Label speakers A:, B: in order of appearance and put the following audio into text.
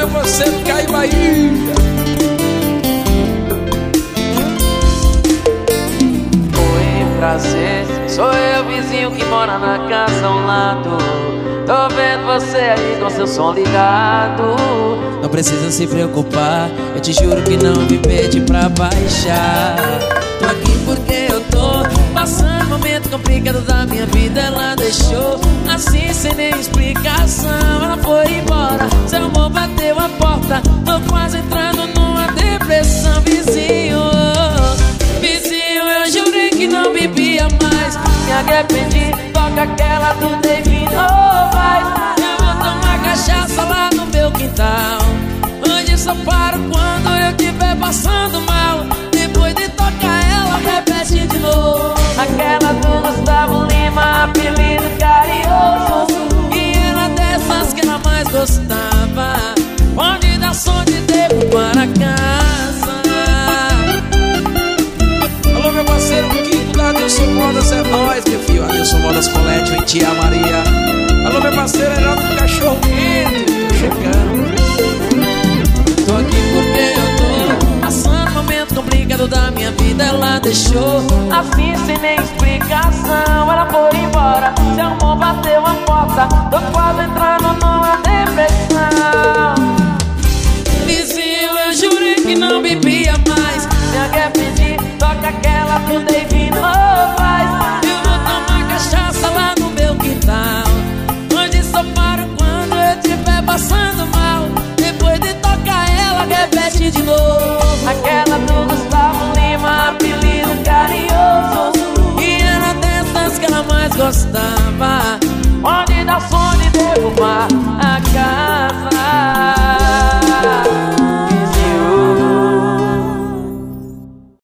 A: meu parceiro Caio Bahia.
B: Oi, prazer, sou eu, vizinho que mora na casa ao lado. Tô vendo você aí com seu som ligado.
C: Não precisa se preocupar, eu te juro que não me pede pra baixar. Tô aqui porque eu tô passando um momento complicado da minha vida. Ela deixou assim sem nem explicação. Ela foi embora, seu amor bateu a porta. Tô quase entrando numa depressão. Vizinho, vizinho, eu jurei que não bebia mais.
B: Me arrependi, toca aquela do David Novaes.
C: Eu vou tomar cachaça lá no meu quintal, onde só paro quando eu estiver passando mal. Depois de tocar ela, repete de novo
B: aquela do Gustavo Lima, apelido carinhoso.
C: E era dessas que ela mais gostava, onde dá som de derrubar a casa.
A: Alô, meu parceiro Kiko da Adilson Modas, é nóis, meu filho. Adilson Modas Colete, em Tia Maria. Alô, meu parceiro Heraldo do Cachorro Quente, tô chegando.
C: Tô aqui porque eu tô passando um momento complicado da minha vida. Ela deixou
B: assim sem nem explicação. Ela foi embora, seu amor bateu a porta. Tô quase entrando numa depressão.
C: Vizinho, eu jurei que não bebia mais.
B: Me arrependi, toca aquela do David Novaes.
C: Eu vou tomar cachaça lá no meu quintal, onde só paro quando eu estiver passando mal. Depois de tocar ela, repete de novo
B: aquela do Gustavo Lima, apelido carinhoso.
C: E era dessas que ela mais gostava,
B: onde dá som de derrubar